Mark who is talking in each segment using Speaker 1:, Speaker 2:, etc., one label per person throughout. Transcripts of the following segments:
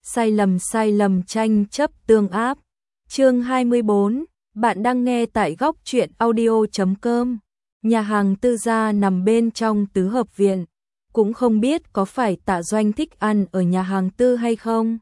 Speaker 1: sai lầm tranh chấp tương áp. Chương 24, bạn đang nghe tại góc truyện audio.com. Nhà hàng Tư Gia nằm bên trong tứ hợp viện, cũng không biết có phải Tạ Doanh thích ăn ở nhà hàng Tư hay không,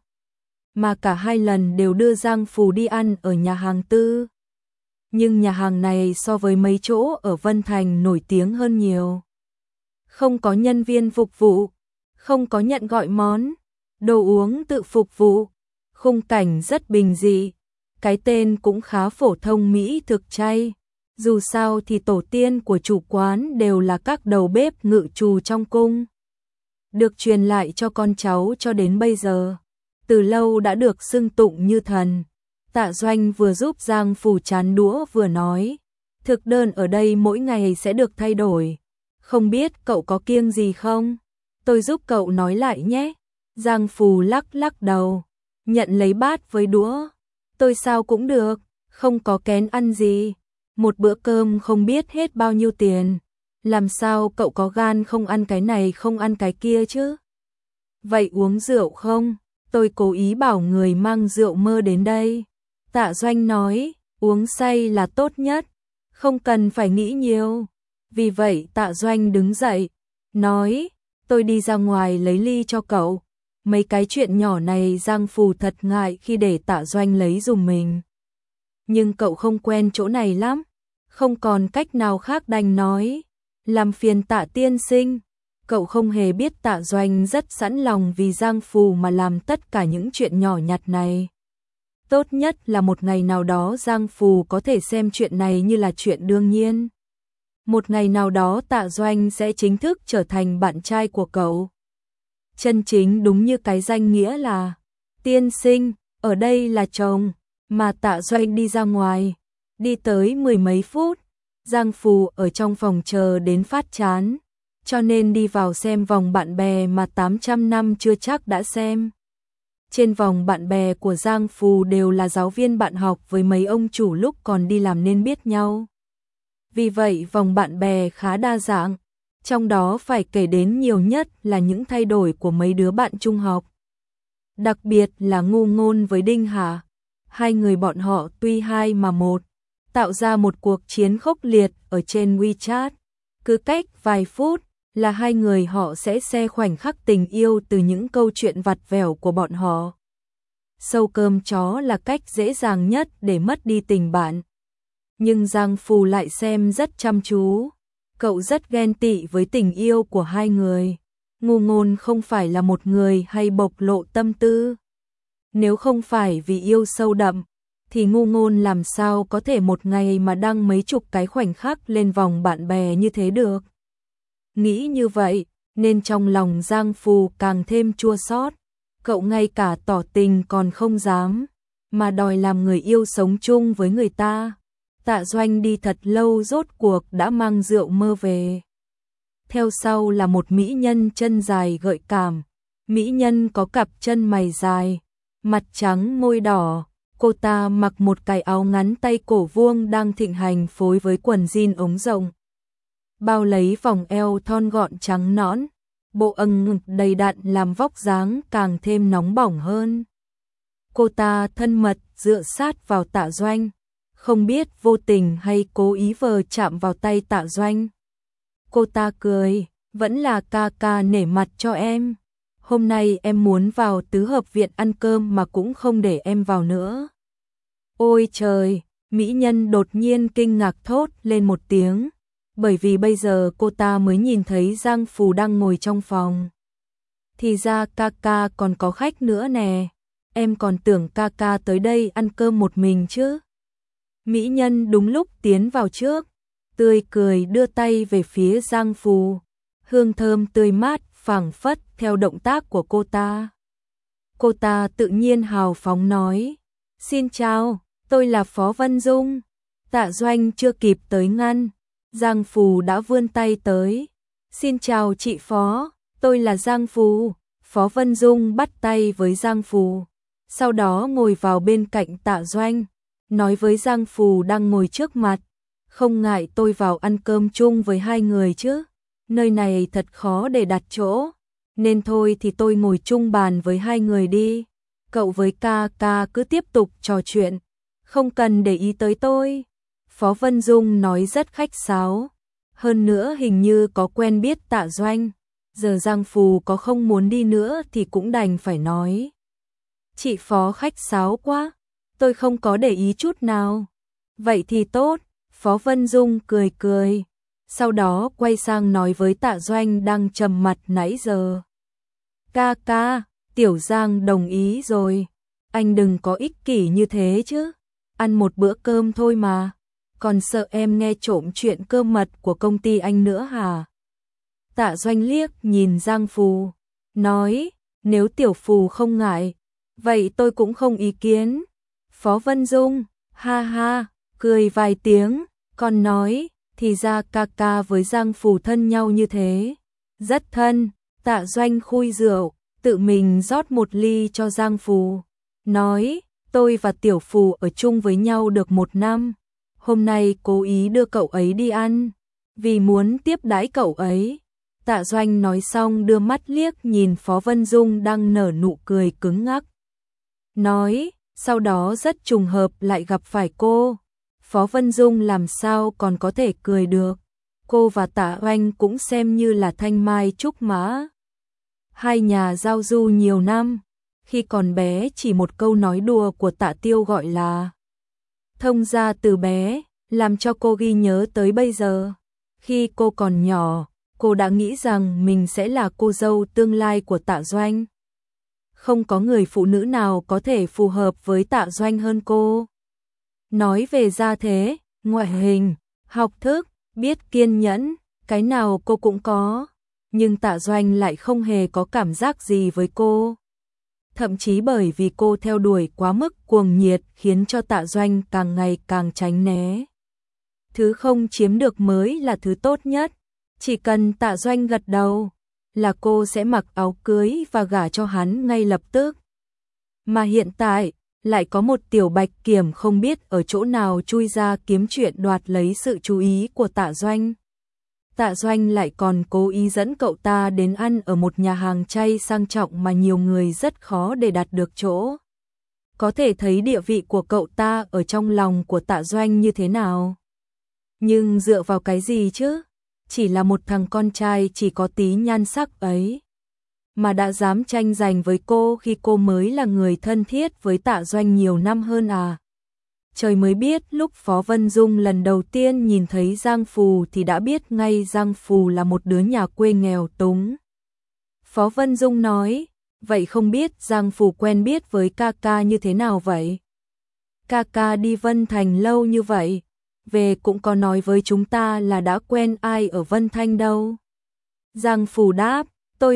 Speaker 1: mà cả hai lần đều đưa Giang Phù đi ăn ở nhà hàng Tư. Nhưng nhà hàng này so với mấy chỗ ở Vân Thành nổi tiếng hơn nhiều. Không có nhân viên phục vụ, không có nhận gọi món, đồ uống tự phục vụ, khung cảnh rất bình dị, cái tên cũng khá phổ thông mỹ thực chay. Dù sao thì tổ tiên của chủ quán đều là các đầu bếp ngự trù trong cung, được truyền lại cho con cháu cho đến bây giờ, từ lâu đã được xưng tụng như thần. Tạ Doanh vừa giúp Giang Phù chán đũa vừa nói, thực đơn ở đây mỗi ngày sẽ được thay đổi, không biết cậu có kiêng gì không? Tôi giúp cậu nói lại nhé. Giang Phù lắc lắc đầu, nhận lấy bát với đũa. Tôi sao cũng được, không có kén ăn gì. Một bữa cơm không biết hết bao nhiêu tiền. Làm sao cậu có gan không ăn cái này không ăn cái kia chứ? Vậy uống rượu không? Tôi cố ý bảo người mang rượu mơ đến đây. Tạ Doanh nói, uống say là tốt nhất, không cần phải nghĩ nhiều. Vì vậy Tạ Doanh đứng dậy, nói, tôi đi ra ngoài lấy ly cho cậu. Mấy cái chuyện nhỏ này Giang Phù thật ngại khi để Tạ Doanh lấy giùm mình. Nhưng cậu không quen chỗ này lắm, không còn cách nào khác đành nói, làm phiền Tạ tiên sinh. Cậu không hề biết Tạ Doanh rất sẵn lòng vì Giang Phù mà làm tất cả những chuyện nhỏ nhặt này. Tốt nhất là một ngày nào đó Giang Phù có thể xem chuyện này như là chuyện đương nhiên. Một ngày nào đó Tạ Doanh sẽ chính thức trở thành bạn trai của cậu. Chân chính đúng như cái danh nghĩa là tiên sinh, ở đây là chồng. Mà Tạ Doanh đi ra ngoài, đi tới mười mấy phút, Giang Phù ở trong phòng chờ đến phát chán, cho nên đi vào xem vòng bạn bè mà 800 năm chưa chắc đã xem. Trên vòng bạn bè của Giang Phù đều là giáo viên bạn học với mấy ông chủ lúc còn đi làm nên biết nhau. Vì vậy vòng bạn bè khá đa dạng, trong đó phải kể đến nhiều nhất là những thay đổi của mấy đứa bạn trung học. Đặc biệt là Ngu Ngôn với Đinh Hà, hai người bọn họ tuy hai mà một, tạo ra một cuộc chiến khốc liệt ở trên WeChat. Cứ cách vài phút là hai người họ sẽ share khoảnh khắc tình yêu từ những câu chuyện vặt vẻo của bọn họ. Sâu cơm chó là cách dễ dàng nhất để mất đi tình bạn. Nhưng Giang Phù lại xem rất chăm chú. Cậu rất ghen tị với tình yêu của hai người. Ngu Ngôn không phải là một người hay bộc lộ tâm tư. Nếu không phải vì yêu sâu đậm, thì Ngu Ngôn làm sao có thể một ngày mà đăng mấy chục cái khoảnh khắc lên vòng bạn bè như thế được. Nghĩ như vậy, nên trong lòng Giang Phù càng thêm chua xót. Cậu ngay cả tỏ tình còn không dám, mà đòi làm người yêu sống chung với người ta. Tạ Doanh đi thật lâu rốt cuộc đã mang rượu mơ về. Theo sau là một mỹ nhân chân dài gợi cảm. Mỹ nhân có cặp chân mày dài, mặt trắng môi đỏ. Cô ta mặc một cái áo ngắn tay cổ vuông đang thịnh hành phối với quần jean ống rộng, bao lấy vòng eo thon gọn trắng nõn. Bộ âng đầy đặn làm vóc dáng càng thêm nóng bỏng hơn. Cô ta thân mật dựa sát vào Tạ Doanh, không biết vô tình hay cố ý vờ chạm vào tay Tạ Doanh. Cô ta cười, vẫn là ca ca nể mặt cho em. Hôm nay em muốn vào tứ hợp viện ăn cơm mà cũng không để em vào nữa. Ôi trời, mỹ nhân đột nhiên kinh ngạc thốt lên một tiếng, bởi vì bây giờ cô ta mới nhìn thấy Giang Phù đang ngồi trong phòng. Thì ra ca ca còn có khách nữa nè, em còn tưởng ca ca tới đây ăn cơm một mình chứ. Mỹ nhân đúng lúc tiến vào trước, tươi cười đưa tay về phía Giang Phù, hương thơm tươi mát phảng phất theo động tác của cô ta. Cô ta tự nhiên hào phóng nói, xin chào, tôi là Phó Vân Dung. Tạ Doanh chưa kịp tới ngăn, Giang Phù đã vươn tay tới. Xin chào chị Phó, tôi là Giang Phù. Phó Vân Dung bắt tay với Giang Phù, sau đó ngồi vào bên cạnh Tạ Doanh, nói với Giang Phù đang ngồi trước mặt, không ngại tôi vào ăn cơm chung với hai người chứ, nơi này thật khó để đặt chỗ, nên thôi thì tôi ngồi chung bàn với hai người đi. cậu với ca ca cứ tiếp tục trò chuyện, không cần để ý tới tôi. Phó Vân Dung nói rất khách sáo, hơn nữa hình như có quen biết Tạ Doanh, giờ Giang Phù có không muốn đi nữa thì cũng đành phải nói. Chị Phó khách sáo quá, tôi không có để ý chút nào. Vậy thì tốt, Phó Vân Dung cười cười, sau đó quay sang nói với Tạ Doanh đang trầm mặt nãy giờ. Ca ca, Tiểu Giang đồng ý rồi, anh đừng có ích kỷ như thế chứ, ăn một bữa cơm thôi mà, còn sợ em nghe trộm chuyện cơ mật của công ty anh nữa hả? Tạ Doanh liếc nhìn Giang Phù, nói, nếu Tiểu Phù không ngại, vậy tôi cũng không ý kiến. Phó Vân Dung, ha ha, cười vài tiếng, còn nói, thì ra ca ca với Giang Phù thân nhau như thế. Rất thân. Tạ Doanh khui rượu, tự mình rót một ly cho Giang Phù, nói, tôi và Tiểu Phù ở chung với nhau được 1 năm, hôm nay cố ý đưa cậu ấy đi ăn, vì muốn tiếp đãi cậu ấy. Tạ Doanh nói xong đưa mắt liếc nhìn Phó Vân Dung đang nở nụ cười cứng ngắc. Nói, sau đó rất trùng hợp lại gặp phải cô. Phó Vân Dung làm sao còn có thể cười được. Cô và Tạ Oanh cũng xem như là thanh mai trúc mã. Hai nhà giao du nhiều năm, khi còn bé chỉ một câu nói đùa của Tạ Tiêu gọi là thông gia từ bé, làm cho cô ghi nhớ tới bây giờ. Khi cô còn nhỏ, cô đã nghĩ rằng mình sẽ là cô dâu tương lai của Tạ Doanh. Không có người phụ nữ nào có thể phù hợp với Tạ Doanh hơn cô. Nói về gia thế, ngoại hình, học thức, biết kiên nhẫn, cái nào cô cũng có. Nhưng Tạ Doanh lại không hề có cảm giác gì với cô. Thậm chí bởi vì cô theo đuổi quá mức cuồng nhiệt khiến cho Tạ Doanh càng ngày càng tránh né. Thứ không chiếm được mới là thứ tốt nhất. Chỉ cần Tạ Doanh gật đầu là cô sẽ mặc áo cưới và gả cho hắn ngay lập tức. Mà hiện tại, lại có một tiểu bạch kiểm không biết ở chỗ nào chui ra kiếm chuyện đoạt lấy sự chú ý của Tạ Doanh. Tạ Doanh lại còn cố ý dẫn cậu ta đến ăn ở một nhà hàng chay sang trọng mà nhiều người rất khó để đạt được chỗ. Có thể thấy địa vị của cậu ta ở trong lòng của Tạ Doanh như thế nào. Nhưng dựa vào cái gì chứ? Chỉ là một thằng con trai chỉ có tí nhan sắc ấy, mà đã dám tranh giành với cô khi cô mới là người thân thiết với Tạ Doanh nhiều năm hơn à. Trời mới biết lúc Phó Vân Dung lần đầu tiên nhìn thấy Giang Phù thì đã biết ngay Giang Phù là một đứa nhà quê nghèo túng. Phó Vân Dung nói, vậy không biết Giang Phù quen biết với ca ca như thế nào vậy? Ca ca đi Vân Thành lâu như vậy, về cũng có nói với chúng ta là đã quen ai ở Vân Thanh đâu. Giang Phù đáp,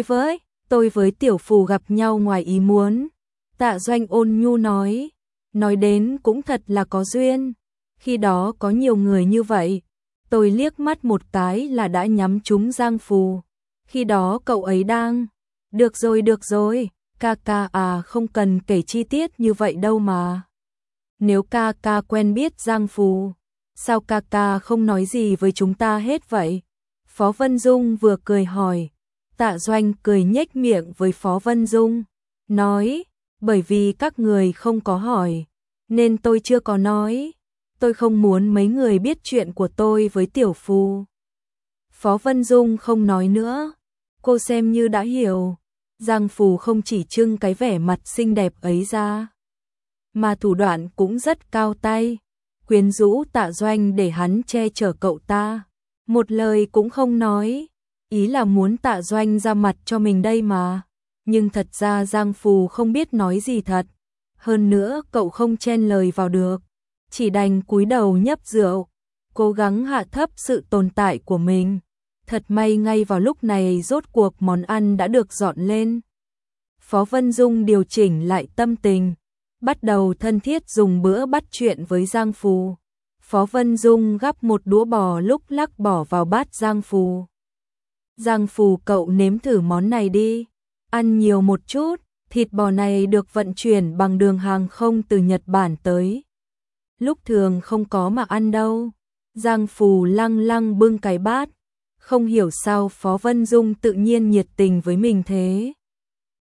Speaker 1: tôi với Tiểu Phù gặp nhau ngoài ý muốn. Tạ Doanh ôn nhu nói đến cũng thật là có duyên. Khi đó có nhiều người như vậy, tôi liếc mắt một cái là đã nhắm trúng Giang Phù. Khi đó cậu ấy đang, được rồi, ca ca à, không cần kể chi tiết như vậy đâu mà. Nếu ca ca quen biết Giang Phù, sao ca ca không nói gì với chúng ta hết vậy? Phó Vân Dung vừa cười hỏi. Tạ Doanh cười nhếch miệng với Phó Vân Dung, nói, bởi vì các người không có hỏi, nên tôi chưa có nói. Tôi không muốn mấy người biết chuyện của tôi với Tiểu Phù. Phó Vân Dung không nói nữa, cô xem như đã hiểu. Giang Phù không chỉ trưng cái vẻ mặt xinh đẹp ấy ra, mà thủ đoạn cũng rất cao tay, quyến rũ Tạ Doanh để hắn che chở cậu ta. Một lời cũng không nói, ý là muốn Tạ Doanh ra mặt cho mình đây mà. Nhưng thật ra Giang Phù không biết nói gì thật. Hơn nữa cậu không chen lời vào được, chỉ đành cúi đầu nhấp rượu, cố gắng hạ thấp sự tồn tại của mình. Thật may ngay vào lúc này rốt cuộc món ăn đã được dọn lên. Phó Vân Dung điều chỉnh lại tâm tình, bắt đầu thân thiết dùng bữa bắt chuyện với Giang Phù. Phó Vân Dung gắp một đũa bò lúc lắc bỏ vào bát Giang Phù. Giang Phù, cậu nếm thử món này đi, ăn nhiều một chút, thịt bò này được vận chuyển bằng đường hàng không từ Nhật Bản tới. Lúc thường không có mà ăn đâu. Giang Phù lăng lăng bưng cái bát, không hiểu sao Phó Vân Dung tự nhiên nhiệt tình với mình thế.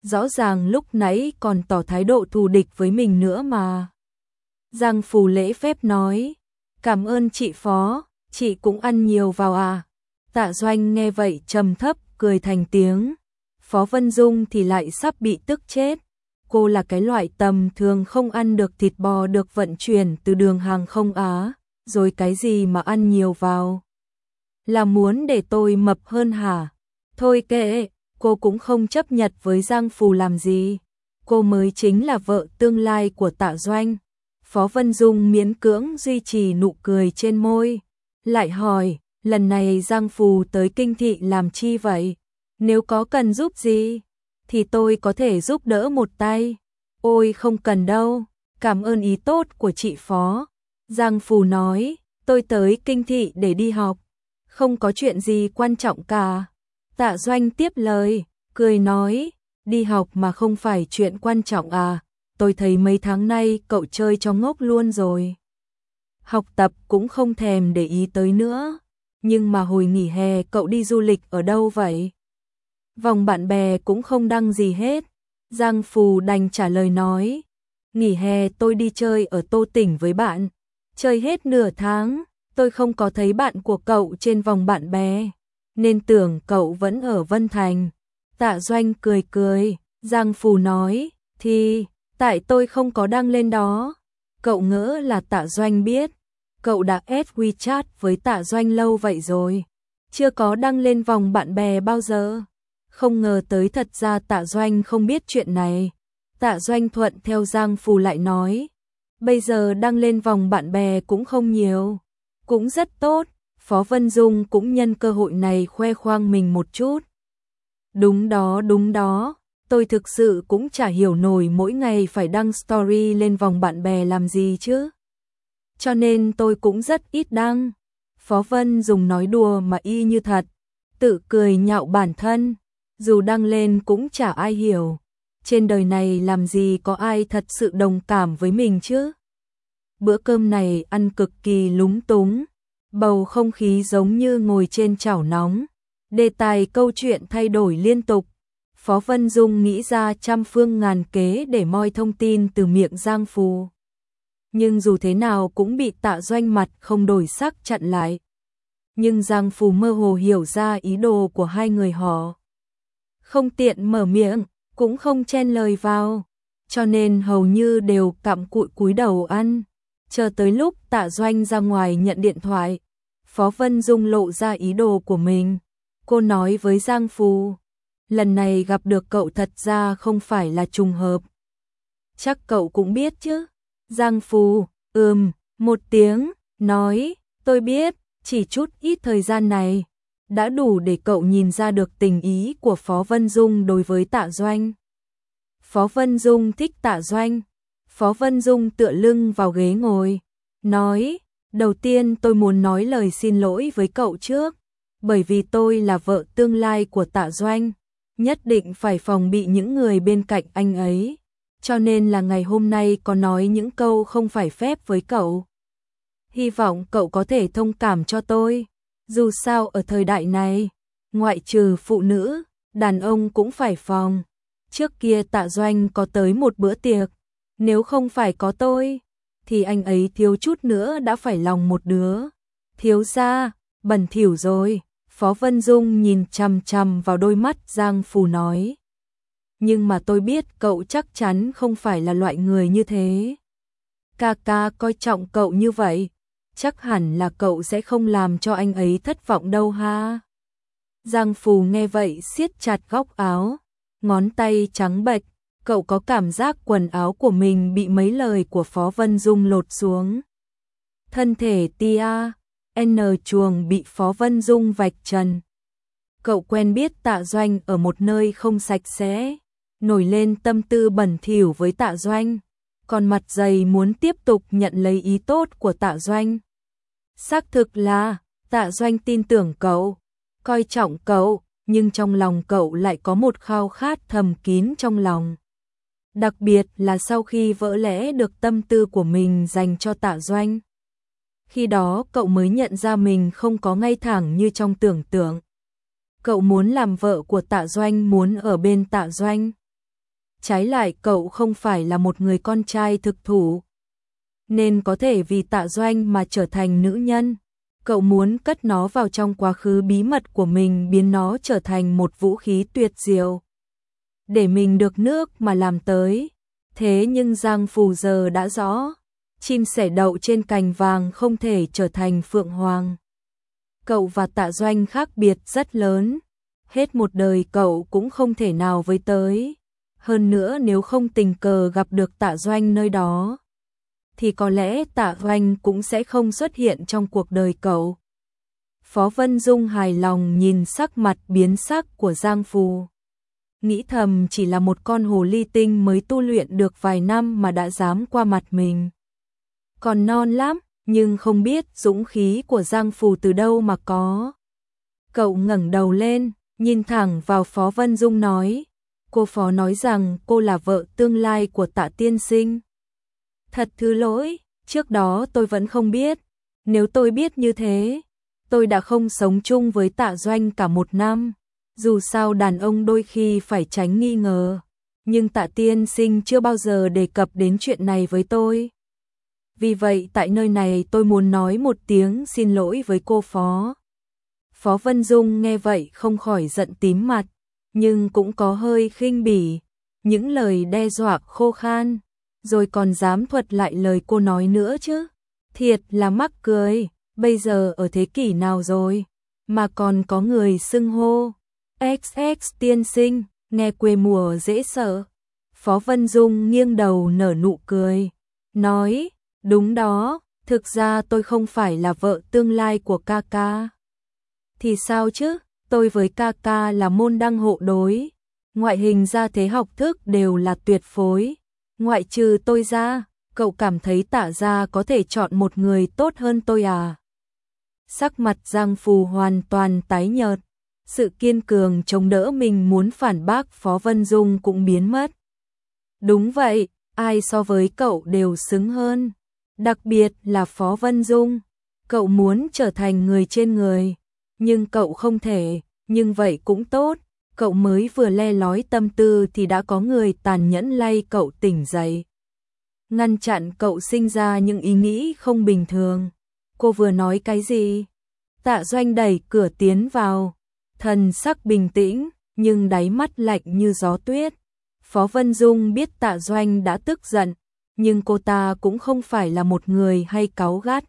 Speaker 1: rõ ràng lúc nãy còn tỏ thái độ thù địch với mình nữa mà. Giang Phù lễ phép nói, cảm ơn chị Phó, chị cũng ăn nhiều vào à. Tạ Doanh nghe vậy trầm thấp, cười thành tiếng. Phó Vân Dung thì lại sắp bị tức chết. Cô là cái loại tầm thường không ăn được thịt bò được vận chuyển từ đường hàng không Á, rồi cái gì mà ăn nhiều vào. Là muốn để tôi mập hơn hả? Thôi kệ, cô cũng không chấp nhận với Giang Phù làm gì. Cô mới chính là vợ tương lai của Tạ Doanh. Phó Vân Dung miễn cưỡng duy trì nụ cười trên môi. Lại hỏi, lần này Giang Phù tới Kinh Thị làm chi vậy? Nếu có cần giúp gì, thì tôi có thể giúp đỡ một tay. Ôi không cần đâu, cảm ơn ý tốt của chị Phó. Giang Phù nói, tôi tới Kinh Thị để đi học, không có chuyện gì quan trọng cả. Tạ Doanh tiếp lời, cười nói, đi học mà không phải chuyện quan trọng à, tôi thấy mấy tháng nay cậu chơi cho ngốc luôn rồi. Học tập cũng không thèm để ý tới nữa, nhưng mà hồi nghỉ hè cậu đi du lịch ở đâu vậy? Vòng bạn bè cũng không đăng gì hết. Giang Phù đành trả lời nói, nghỉ hè tôi đi chơi ở Tô Tỉnh với bạn, chơi hết nửa tháng, tôi không có thấy bạn của cậu trên vòng bạn bè, nên tưởng cậu vẫn ở Vân Thành. Tạ Doanh cười cười, Giang Phù nói, thì, tại tôi không có đăng lên đó. Cậu ngỡ là Tạ Doanh biết, cậu đã add WeChat với Tạ Doanh lâu vậy rồi, chưa có đăng lên vòng bạn bè bao giờ. Không ngờ tới thật ra Tạ Doanh không biết chuyện này. Tạ Doanh thuận theo Giang Phù lại nói, bây giờ đăng lên vòng bạn bè cũng không nhiều, cũng rất tốt. Phó Vân Dung cũng nhân cơ hội này khoe khoang mình một chút. Đúng đó, tôi thực sự cũng chả hiểu nổi mỗi ngày phải đăng story lên vòng bạn bè làm gì chứ. Cho nên tôi cũng rất ít đăng. Phó Vân Dung nói đùa mà y như thật, tự cười nhạo bản thân. Dù đăng lên cũng chả ai hiểu. Trên đời này làm gì có ai thật sự đồng cảm với mình chứ. Bữa cơm này ăn cực kỳ lúng túng. Bầu không khí giống như ngồi trên chảo nóng. Đề tài câu chuyện thay đổi liên tục. Phó Vân Dung nghĩ ra trăm phương ngàn kế để moi thông tin từ miệng Giang Phù. Nhưng dù thế nào cũng bị Tạ Doanh mặt không đổi sắc chặn lại. Nhưng Giang Phù mơ hồ hiểu ra ý đồ của hai người họ. Không tiện mở miệng, cũng không chen lời vào, cho nên hầu như đều cặm cụi cúi đầu ăn. Chờ tới lúc Tạ Doanh ra ngoài nhận điện thoại, Phó Vân Dung lộ ra ý đồ của mình. Cô nói với Giang Phù, lần này gặp được cậu thật ra không phải là trùng hợp. Chắc cậu cũng biết chứ. Giang Phù, một tiếng, nói, tôi biết, chỉ chút ít thời gian này đã đủ để cậu nhìn ra được tình ý của Phó Vân Dung đối với Tạ Doanh. Phó Vân Dung thích Tạ Doanh. Phó Vân Dung tựa lưng vào ghế ngồi, nói, đầu tiên tôi muốn nói lời xin lỗi với cậu trước, bởi vì tôi là vợ tương lai của Tạ Doanh, nhất định phải phòng bị những người bên cạnh anh ấy, cho nên là ngày hôm nay có nói những câu không phải phép với cậu. Hy vọng cậu có thể thông cảm cho tôi. Dù sao ở thời đại này, ngoại trừ phụ nữ, đàn ông cũng phải phòng. Trước kia Tạ Doanh có tới một bữa tiệc, nếu không phải có tôi, thì anh ấy thiếu chút nữa đã phải lòng một đứa. Thiếu gia, bẩn thỉu rồi. Phó Vân Dung nhìn chằm chằm vào đôi mắt Giang Phù nói. Nhưng mà tôi biết cậu chắc chắn không phải là loại người như thế. Ca ca coi trọng cậu như vậy, chắc hẳn là cậu sẽ không làm cho anh ấy thất vọng đâu ha. Giang Phù nghe vậy siết chặt góc áo, ngón tay trắng bệch, cậu có cảm giác quần áo của mình bị mấy lời của Phó Vân Dung lột xuống. Thân thể tia, N chuồng bị Phó Vân Dung vạch trần. Cậu quen biết Tạ Doanh ở một nơi không sạch sẽ, nổi lên tâm tư bẩn thỉu với Tạ Doanh, còn mặt dày muốn tiếp tục nhận lấy ý tốt của Tạ Doanh. Xác thực là Tạ Doanh tin tưởng cậu, coi trọng cậu, nhưng trong lòng cậu lại có một khao khát thầm kín trong lòng. Đặc biệt là sau khi vỡ lẽ được tâm tư của mình dành cho Tạ Doanh. Khi đó cậu mới nhận ra mình không có ngay thẳng như trong tưởng tượng. Cậu muốn làm vợ của Tạ Doanh, muốn ở bên Tạ Doanh. Trái lại cậu không phải là một người con trai thực thụ, nên có thể vì Tạ Doanh mà trở thành nữ nhân. Cậu muốn cất nó vào trong quá khứ bí mật của mình, biến nó trở thành một vũ khí tuyệt diệu, để mình được nước mà làm tới. Thế nhưng Giang Phù giờ đã rõ, chim sẻ đậu trên cành vàng không thể trở thành phượng hoàng. Cậu và Tạ Doanh khác biệt rất lớn, hết một đời cậu cũng không thể nào với tới. Hơn nữa nếu không tình cờ gặp được Tạ Doanh nơi đó, thì có lẽ Tạ Doanh cũng sẽ không xuất hiện trong cuộc đời cậu. Phó Vân Dung hài lòng nhìn sắc mặt biến sắc của Giang Phù. Nghĩ thầm chỉ là một con hồ ly tinh mới tu luyện được vài năm mà đã dám qua mặt mình. Còn non lắm, nhưng không biết dũng khí của Giang Phù từ đâu mà có. Cậu ngẩng đầu lên, nhìn thẳng vào Phó Vân Dung nói, cô Phó nói rằng cô là vợ tương lai của Tạ tiên sinh. Thật thứ lỗi, trước đó tôi vẫn không biết. Nếu tôi biết như thế, tôi đã không sống chung với Tạ Doanh cả một năm. Dù sao đàn ông đôi khi phải tránh nghi ngờ, nhưng Tạ tiên sinh chưa bao giờ đề cập đến chuyện này với tôi. Vì vậy tại nơi này tôi muốn nói một tiếng xin lỗi với cô Phó. Phó Vân Dung nghe vậy không khỏi giận tím mặt, nhưng cũng có hơi khinh bỉ, những lời đe dọa khô khan, rồi còn dám thuật lại lời cô nói nữa chứ. Thiệt là mắc cười, bây giờ ở thế kỷ nào rồi, mà còn có người xưng hô XX tiên sinh, nghe quê mùa dễ sợ. Phó Vân Dung nghiêng đầu nở nụ cười, nói, đúng đó, thực ra tôi không phải là vợ tương lai của ca ca. Thì sao chứ, tôi với ca ca là môn đăng hộ đối, ngoại hình gia thế học thức đều là tuyệt phối. Ngoại trừ tôi ra, cậu cảm thấy Tạ gia có thể chọn một người tốt hơn tôi à? Sắc mặt Giang Phù hoàn toàn tái nhợt, sự kiên cường chống đỡ mình muốn phản bác Phó Vân Dung cũng biến mất. Đúng vậy, ai so với cậu đều xứng hơn, đặc biệt là Phó Vân Dung. Cậu muốn trở thành người trên người, nhưng cậu không thể, nhưng vậy cũng tốt. Cậu mới vừa le lói tâm tư thì đã có người tàn nhẫn lay cậu tỉnh dậy, ngăn chặn cậu sinh ra những ý nghĩ không bình thường. Cô vừa nói cái gì? Tạ Doanh đẩy cửa tiến vào, thần sắc bình tĩnh, nhưng đáy mắt lạnh như gió tuyết. Phó Vân Dung biết Tạ Doanh đã tức giận, nhưng cô ta cũng không phải là một người hay cáu gắt.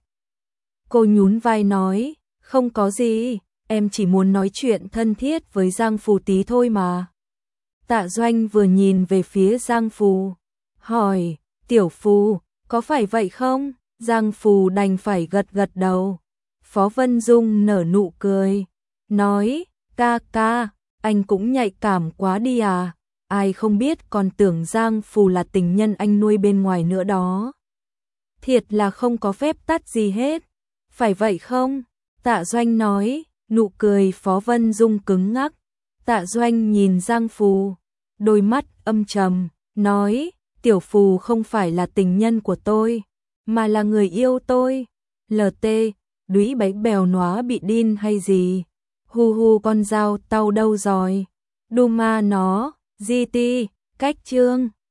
Speaker 1: Cô nhún vai nói, không có gì, em chỉ muốn nói chuyện thân thiết với Giang Phù tí thôi mà. Tạ Doanh vừa nhìn về phía Giang Phù, hỏi, tiểu Phù, có phải vậy không? Giang Phù đành phải gật gật đầu. Phó Vân Dung nở nụ cười, nói, ca ca, anh cũng nhạy cảm quá đi à, ai không biết còn tưởng Giang Phù là tình nhân anh nuôi bên ngoài nữa đó. Thiệt là không có phép tắc gì hết, phải vậy không? Tạ Doanh nói, nụ cười Phó Vân Dung cứng ngắc. Tạ Doanh nhìn Giang Phù, đôi mắt âm trầm, nói, tiểu Phù không phải là tình nhân của tôi, mà là người yêu tôi. LT, đũy bánh bèo nóa bị đin hay gì? Hu hu con dao tao đâu rồi? Đu ma nó, GT, cách chương.